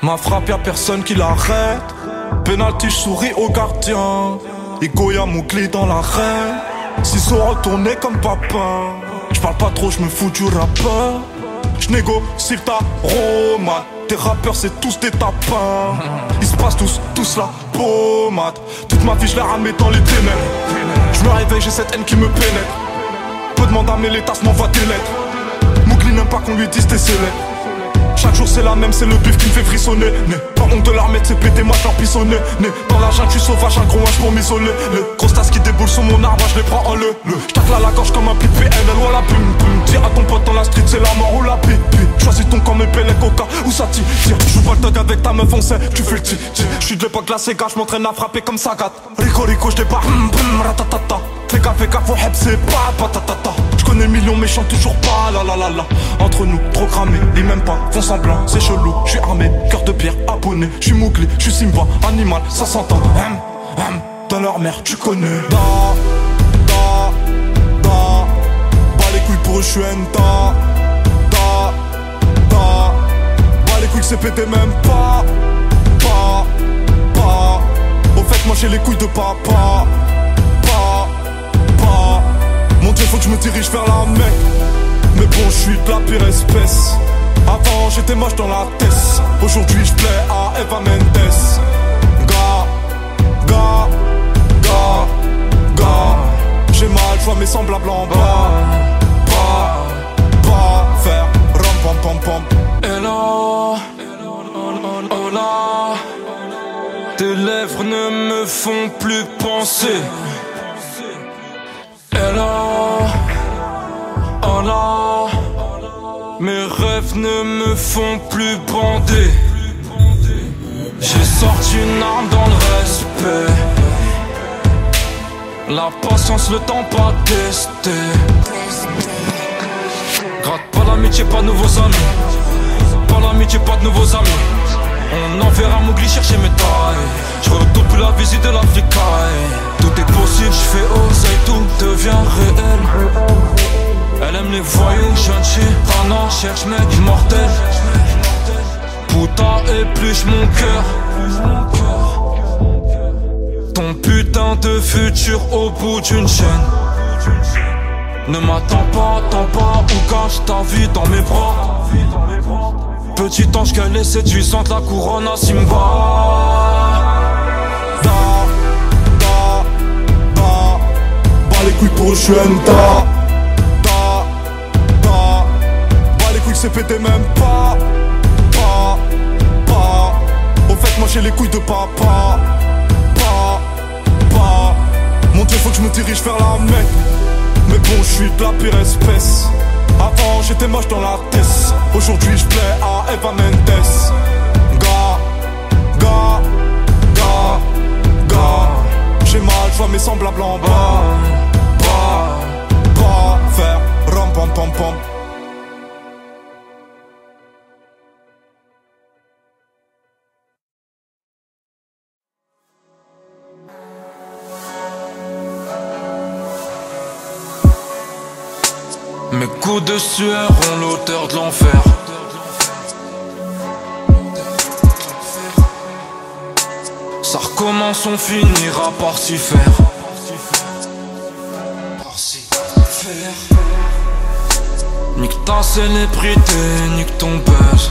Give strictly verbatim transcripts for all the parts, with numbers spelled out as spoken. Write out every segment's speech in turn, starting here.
Ma frappe y'a personne qui l'arrête. Penalty j'souris au gardien. Et Goya Mougli dans l'arène. Ciseaux retournés comme papa. J'parle pas trop, j'me fous du rappeur. J'négocie ta romade. Tes rappeurs c'est tous des tapins. Ils se passent tous, tous la pommade. Toute ma vie je l'ai ramé dans les ténèbres. J'me réveille, j'ai cette haine qui me pénètre. Peu demande à mes tasses, m'envoie des lettres. Mougli n'aime pas qu'on lui dise t'es célèbre. Chaque jour c'est la même, c'est le bif qui me fait frissonner. Né, pas honte de l'armée, c'est pété, moi je leur pissonner. Né, dans la jungle, je suis sauvage, un gros âge pour m'isoler. Le gros tas qui déboule sur mon arbre, je les prends en le. le. J'tacle à la gorge comme un pipe P N L ou à la pum pum. Dis à ton pote dans la street, c'est la mort ou la pipe. Choisis ton camp, mes pellets, coca ou ça tire. J'joue pas le thug avec ta meuf, on sait, tu fais le ti. J'suis de l'époque, la Sega, j'm'entraîne à frapper comme Sagat. Rico Rico, j'débarque, bum bum, ratatata. Fais gaffe, fais gaffe, au heb, c'est pas patatata. J'connais millions méchants, toujours pas la la la la. Entre nous, trop cramé, ils m'aiment pas, font semblant, c'est chelou. J'suis armé, cœur de pierre, abonné. J'suis Mougli, j'suis Simba, animal, ça s'entend. Hum, hum, dans leur mère, tu connais. Da, da, da. Bas les couilles pour eux, j'suis Enta. Da, da. Bas les couilles, c'est pété même pas. Pas, pas. Au fait, moi j'ai les couilles de papa. Pas, pas. Mon Dieu, faut que je me dirige vers la Mecque. Mais bon, je suis de la pire espèce. Avant, j'étais moche dans la tête. Aujourd'hui, je plais à Eva Mendes. Gars, gars, gars, gars. J'ai mal, je vois mes semblables en bas. Pas, pas faire rom pom pom pom. Hello, oh là. Tes lèvres ne me font plus penser. Hello, oh là. Mes rêves ne me font plus bander. J'ai sorti une arme dans le respect. La patience, le temps pas testé. Gratte pas l'amitié, pas de nouveaux amis. Pas l'amitié, pas de nouveaux amis. On enverra Mougli chercher mes tailles. Je retourne plus la visite de l'Africaille. Tout est possible, je fais oseille, tout devient réel. Elle aime les voyous, gentil, Rana, cherche mec immortel. Putain épluche mon cœur. Ton putain de futur au bout d'une chaîne. Ne m'attends pas, attends pas, ou cache ta vie dans mes bras. Petit ange qu'elle est séduisante, la couronne à Simba. Da, da, da. Bas les couilles pour eux, j'suis Enta. C'est pété même pas, pas, pas. Au fait moi j'ai les couilles de papa. Pas, pas. Mon Dieu faut que je me dirige vers la Mecque. Mais bon je suis de la pire espèce. Avant j'étais moche dans la tête. Aujourd'hui je plais à Eva Mendes. Gars, gars, gars, gars. J'ai mal, je vois mes semblables en bas. Pas, pas faire rom pom pom pom. Mes coups de sueur ont l'odeur de l'enfer. Ça recommence, on finira par s'y faire. Nique ta célébrité, nique ton buzz.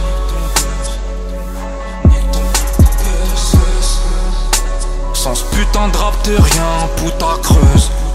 Sans ce putain de rap t'es rien, putain creuse.